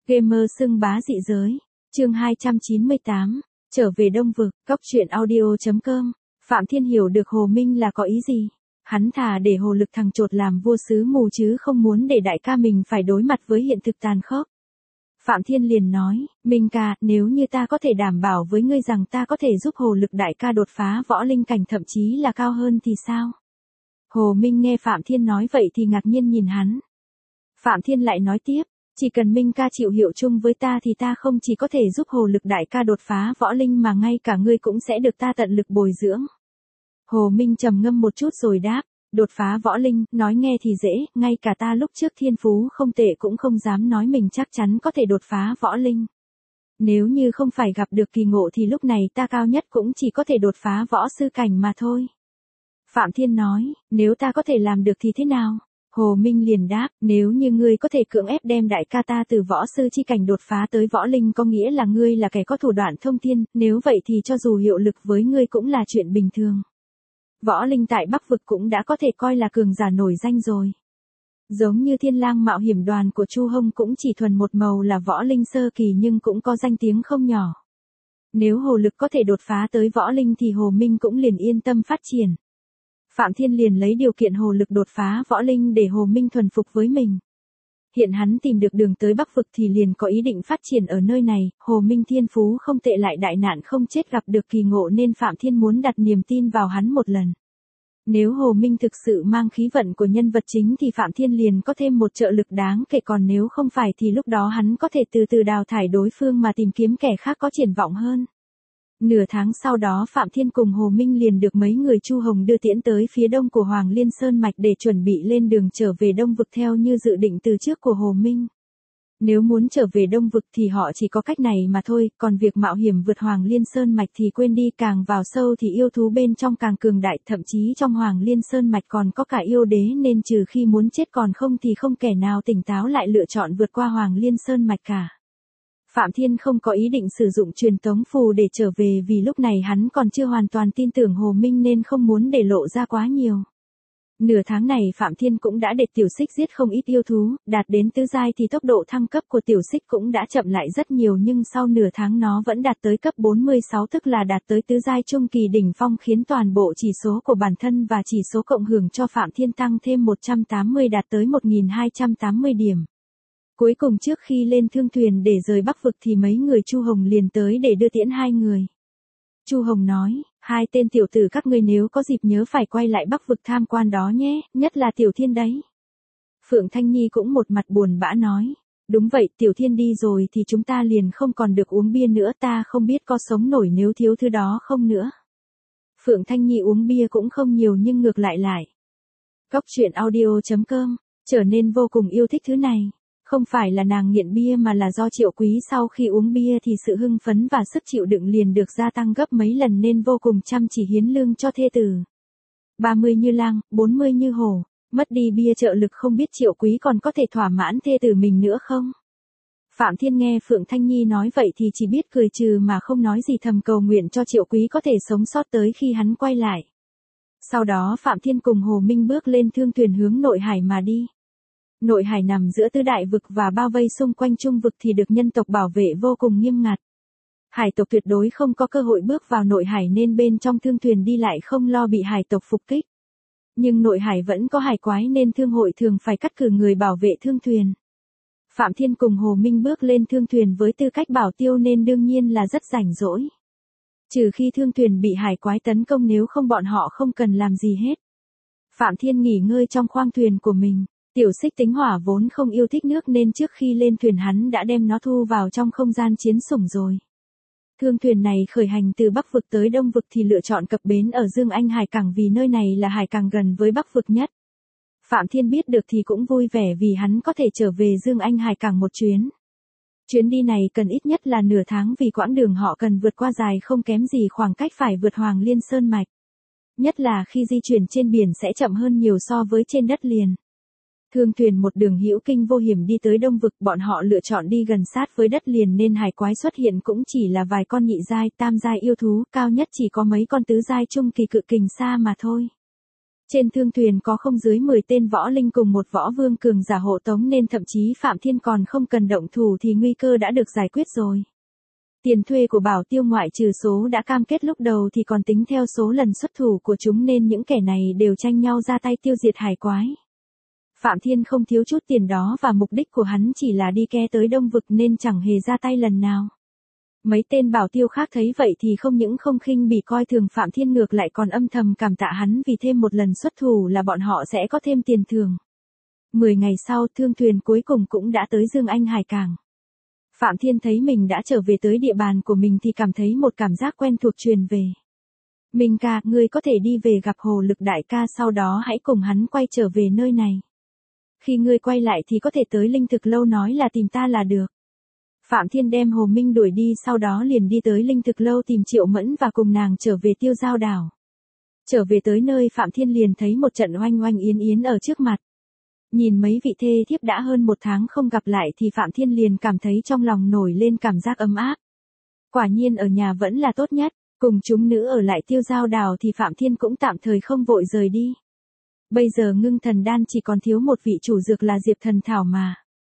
Gamer xưng bá dị giới. Chương 298. Trở về Đông Vực. Cóc truyện audio.com. Phạm Thiên hiểu được Hồ Minh là có ý gì. Hắn thà để Hồ Lực thằng chột làm vua sứ mù chứ không muốn để đại ca mình phải đối mặt với hiện thực tàn khốc. Phạm Thiên liền nói, Minh ca, nếu như ta có thể đảm bảo với ngươi rằng ta có thể giúp Hồ Lực đại ca đột phá võ linh cảnh thậm chí là cao hơn thì sao? Hồ Minh nghe Phạm Thiên nói vậy thì ngạc nhiên nhìn hắn. Phạm Thiên lại nói tiếp, chỉ cần Minh ca chịu hiệu chung với ta thì ta không chỉ có thể giúp Hồ Lực đại ca đột phá võ linh mà ngay cả ngươi cũng sẽ được ta tận lực bồi dưỡng. Hồ Minh trầm ngâm một chút rồi đáp, đột phá võ linh, nói nghe thì dễ, ngay cả ta lúc trước thiên phú không tệ cũng không dám nói mình chắc chắn có thể đột phá võ linh. Nếu như không phải gặp được kỳ ngộ thì lúc này ta cao nhất cũng chỉ có thể đột phá võ sư cảnh mà thôi. Phạm Thiên nói, nếu ta có thể làm được thì thế nào? Hồ Minh liền đáp, nếu như ngươi có thể cưỡng ép đem đại ca ta từ võ sư chi cảnh đột phá tới võ linh có nghĩa là ngươi là kẻ có thủ đoạn thông thiên, nếu vậy thì cho dù hiệu lực với ngươi cũng là chuyện bình thường. Võ linh tại Bắc Vực cũng đã có thể coi là cường giả nổi danh rồi. Giống như Thiên Lang mạo hiểm đoàn của Chu Hông cũng chỉ thuần một màu là võ linh sơ kỳ nhưng cũng có danh tiếng không nhỏ. Nếu Hồ Lực có thể đột phá tới võ linh thì Hồ Minh cũng liền yên tâm phát triển. Phạm Thiên liền lấy điều kiện Hồ Lực đột phá võ linh để Hồ Minh thuần phục với mình. Hiện hắn tìm được đường tới Bắc Vực thì liền có ý định phát triển ở nơi này, Hồ Minh thiên phú không tệ lại đại nạn không chết gặp được kỳ ngộ nên Phạm Thiên muốn đặt niềm tin vào hắn một lần. Nếu Hồ Minh thực sự mang khí vận của nhân vật chính thì Phạm Thiên liền có thêm một trợ lực đáng kể, còn nếu không phải thì lúc đó hắn có thể từ từ đào thải đối phương mà tìm kiếm kẻ khác có triển vọng hơn. Nửa tháng sau đó Phạm Thiên cùng Hồ Minh liền được mấy người Chu Hồng đưa tiễn tới phía đông của Hoàng Liên Sơn Mạch để chuẩn bị lên đường trở về Đông Vực theo như dự định từ trước của Hồ Minh. Nếu muốn trở về Đông Vực thì họ chỉ có cách này mà thôi, còn việc mạo hiểm vượt Hoàng Liên Sơn Mạch thì quên đi, càng vào sâu thì yêu thú bên trong càng cường đại, thậm chí trong Hoàng Liên Sơn Mạch còn có cả yêu đế nên trừ khi muốn chết còn không thì không kẻ nào tỉnh táo lại lựa chọn vượt qua Hoàng Liên Sơn Mạch cả. Phạm Thiên không có ý định sử dụng truyền tống phù để trở về vì lúc này hắn còn chưa hoàn toàn tin tưởng Hồ Minh nên không muốn để lộ ra quá nhiều. Nửa tháng này Phạm Thiên cũng đã để tiểu xích giết không ít yêu thú, đạt đến tứ giai thì tốc độ thăng cấp của tiểu xích cũng đã chậm lại rất nhiều nhưng sau nửa tháng nó vẫn đạt tới cấp 46 tức là đạt tới tứ giai trung kỳ đỉnh phong khiến toàn bộ chỉ số của bản thân và chỉ số cộng hưởng cho Phạm Thiên tăng thêm 180 đạt tới 1280 điểm. Cuối cùng trước khi lên thương thuyền để rời Bắc Vực thì mấy người Chu Hồng liền tới để đưa tiễn hai người. Chu Hồng nói, hai tên tiểu tử các ngươi nếu có dịp nhớ phải quay lại Bắc Vực tham quan đó nhé, nhất là Tiểu Thiên đấy. Phượng Thanh Nhi cũng một mặt buồn bã nói, đúng vậy, Tiểu Thiên đi rồi thì chúng ta liền không còn được uống bia nữa, ta không biết có sống nổi nếu thiếu thứ đó không nữa. Phượng Thanh Nhi uống bia cũng không nhiều nhưng ngược lại. Cóc truyện audio.com, trở nên vô cùng yêu thích thứ này. Không phải là nàng nghiện bia mà là do Triệu Quý sau khi uống bia thì sự hưng phấn và sức chịu đựng liền được gia tăng gấp mấy lần nên vô cùng chăm chỉ hiến lương cho thê tử. 30 như lang, 40 như hổ, mất đi bia trợ lực không biết Triệu Quý còn có thể thỏa mãn thê tử mình nữa không? Phạm Thiên nghe Phượng Thanh Nhi nói vậy thì chỉ biết cười trừ mà không nói gì, thầm cầu nguyện cho Triệu Quý có thể sống sót tới khi hắn quay lại. Sau đó Phạm Thiên cùng Hồ Minh bước lên thương thuyền hướng nội hải mà đi. Nội hải nằm giữa tứ đại vực và bao vây xung quanh trung vực thì được nhân tộc bảo vệ vô cùng nghiêm ngặt. Hải tộc tuyệt đối không có cơ hội bước vào nội hải nên bên trong thương thuyền đi lại không lo bị hải tộc phục kích. Nhưng nội hải vẫn có hải quái nên thương hội thường phải cắt cử người bảo vệ thương thuyền. Phạm Thiên cùng Hồ Minh bước lên thương thuyền với tư cách bảo tiêu nên đương nhiên là rất rảnh rỗi. Trừ khi thương thuyền bị hải quái tấn công, nếu không bọn họ không cần làm gì hết. Phạm Thiên nghỉ ngơi trong khoang thuyền của mình. Tiểu xích tính hỏa vốn không yêu thích nước nên trước khi lên thuyền hắn đã đem nó thu vào trong không gian chiến sủng rồi. Thương thuyền này khởi hành từ Bắc Vực tới Đông Vực thì lựa chọn cập bến ở Dương Anh Hải Cảng vì nơi này là hải cảng gần với Bắc Vực nhất. Phạm Thiên biết được thì cũng vui vẻ vì hắn có thể trở về Dương Anh Hải Cảng một chuyến. Chuyến đi này cần ít nhất là nửa tháng vì quãng đường họ cần vượt qua dài không kém gì khoảng cách phải vượt Hoàng Liên Sơn Mạch. Nhất là khi di chuyển trên biển sẽ chậm hơn nhiều so với trên đất liền. Thương thuyền một đường hữu kinh vô hiểm đi tới Đông Vực, bọn họ lựa chọn đi gần sát với đất liền nên hải quái xuất hiện cũng chỉ là vài con nhị giai, tam giai yêu thú, cao nhất chỉ có mấy con tứ giai trung kỳ cự kình xa mà thôi. Trên thương thuyền có không dưới 10 tên võ linh cùng một võ vương cường giả hộ tống nên thậm chí Phạm Thiên còn không cần động thủ thì nguy cơ đã được giải quyết rồi. Tiền thuê của bảo tiêu ngoại trừ số đã cam kết lúc đầu thì còn tính theo số lần xuất thủ của chúng nên những kẻ này đều tranh nhau ra tay tiêu diệt hải quái. Phạm Thiên không thiếu chút tiền đó và mục đích của hắn chỉ là đi ke tới Đông Vực nên chẳng hề ra tay lần nào. Mấy tên bảo tiêu khác thấy vậy thì không những không khinh bỉ coi thường Phạm Thiên ngược lại còn âm thầm cảm tạ hắn vì thêm một lần xuất thủ là bọn họ sẽ có thêm tiền thưởng. 10 ngày sau thương thuyền cuối cùng cũng đã tới Dương Anh Hải Cảng. Phạm Thiên thấy mình đã trở về tới địa bàn của mình thì cảm thấy một cảm giác quen thuộc truyền về. Minh ca, ngươi có thể đi về gặp Hồ Lực đại ca sau đó hãy cùng hắn quay trở về nơi này. Khi ngươi quay lại thì có thể tới Linh Thực Lâu nói là tìm ta là được. Phạm Thiên đem Hồ Minh đuổi đi sau đó liền đi tới Linh Thực Lâu tìm Triệu Mẫn và cùng nàng trở về Tiêu Giao đảo. Trở về tới nơi Phạm Thiên liền thấy một trận oanh oanh yến yến ở trước mặt. Nhìn mấy vị thê thiếp đã hơn 1 tháng không gặp lại thì Phạm Thiên liền cảm thấy trong lòng nổi lên cảm giác ấm áp. Quả nhiên ở nhà vẫn là tốt nhất, cùng chúng nữ ở lại Tiêu Giao đảo thì Phạm Thiên cũng tạm thời không vội rời đi. Bây giờ Ngưng Thần Đan chỉ còn thiếu một vị chủ dược là Diệp Thần Thảo mà.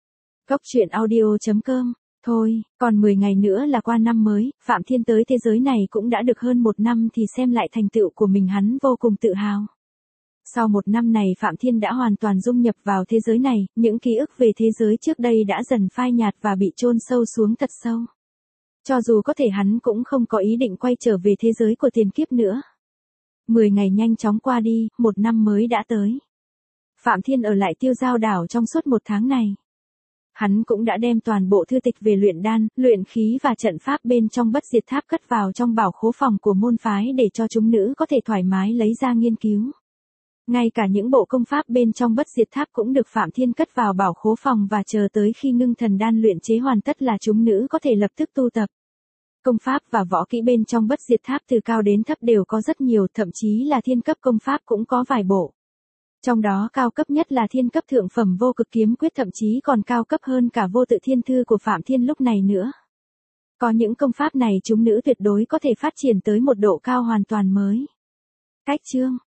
Goctruyện.audio.com. Thôi, còn 10 ngày nữa là qua năm mới, Phạm Thiên tới thế giới này cũng đã được hơn 1 năm thì xem lại thành tựu của mình hắn vô cùng tự hào. Sau 1 năm này Phạm Thiên đã hoàn toàn dung nhập vào thế giới này, những ký ức về thế giới trước đây đã dần phai nhạt và bị chôn sâu xuống thật sâu. Cho dù có thể hắn cũng không có ý định quay trở về thế giới của tiền kiếp nữa. 10 ngày nhanh chóng qua đi, 1 năm mới đã tới. Phạm Thiên ở lại Tiêu Giao đảo trong suốt 1 tháng này. Hắn cũng đã đem toàn bộ thư tịch về luyện đan, luyện khí và trận pháp bên trong Bất Diệt Tháp cất vào trong bảo khố phòng của môn phái để cho chúng nữ có thể thoải mái lấy ra nghiên cứu. Ngay cả những bộ công pháp bên trong Bất Diệt Tháp cũng được Phạm Thiên cất vào bảo khố phòng và chờ tới khi Ngưng Thần Đan luyện chế hoàn tất là chúng nữ có thể lập tức tu tập. Công pháp và võ kỹ bên trong Bất Diệt Tháp từ cao đến thấp đều có rất nhiều, thậm chí là thiên cấp công pháp cũng có vài bộ. Trong đó cao cấp nhất là thiên cấp thượng phẩm Vô Cực Kiếm Quyết, thậm chí còn cao cấp hơn cả Vô Tự Thiên Thư của Phạm Thiên lúc này nữa. Có những công pháp này chúng nữ tuyệt đối có thể phát triển tới một độ cao hoàn toàn mới. Cách chương